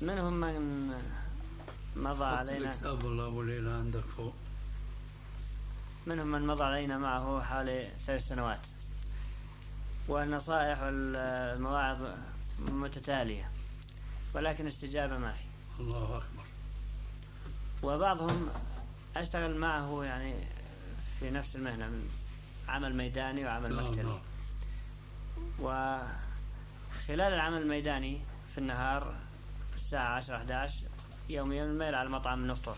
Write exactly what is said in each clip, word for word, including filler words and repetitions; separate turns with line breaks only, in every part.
منهم من مضى علينا
كتاب الله وليلة عندك فوق.
منهم من مضى علينا معه حوالي ثلاث سنوات، والنصائح والمواعظ متتالية، ولكن استجابة ما في.
الله أكبر.
وبعضهم أشتغل معه يعني في نفس المهنة، من عمل ميداني وعمل مكتبي. وخلال العمل الميداني في النهار الساعة عشرة أحد عشر يوميا الميل على المطعم نفطر.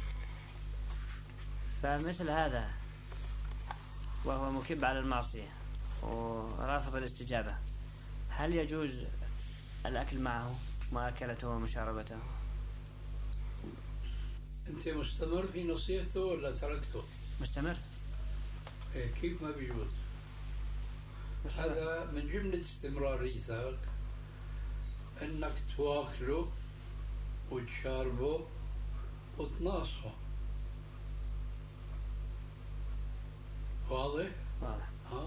فمثل هذا وهو مكب على المعصية ورافض الاستجابة، هل يجوز الأكل معه، مأكلته ومشاربته؟
أنت مستمر في نصيحته ولا تركته؟
مستمر.
إيه كيف ما بيجوز؟ هذا من جملة استمراريتك أنك تواكله وتشاربه وتناصحه. واضح؟
واضح.
ها؟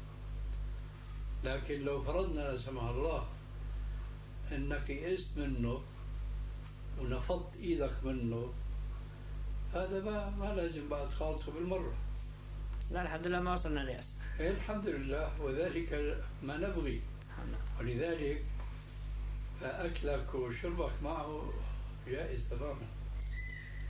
لكن لو فرضنا لا سمح الله أنك يئست منه ونفضت إيدك منه، هذا ما, ما لازم بعد خالطه بالمرة.
لا الحمد لله ما وصلنا ليأس.
إيه الحمد لله، وذلك ما نبغي. ولذلك فأكلك وشربك معه جائز تماما.